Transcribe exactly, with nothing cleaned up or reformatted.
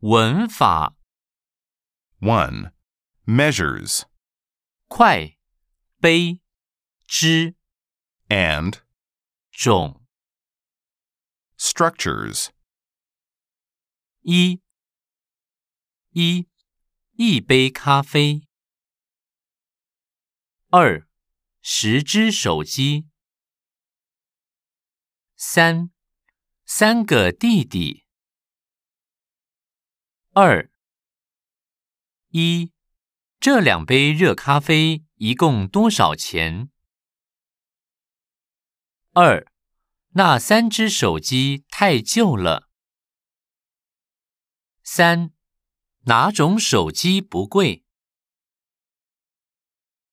文法 one. Measures 快、杯、支、 and 种。 structures 一、一、一杯咖啡。二、十只手机。三、三个弟弟。二、一、这两杯热咖啡一共多少钱？二、那三只手机太旧了。三、哪种手机不贵？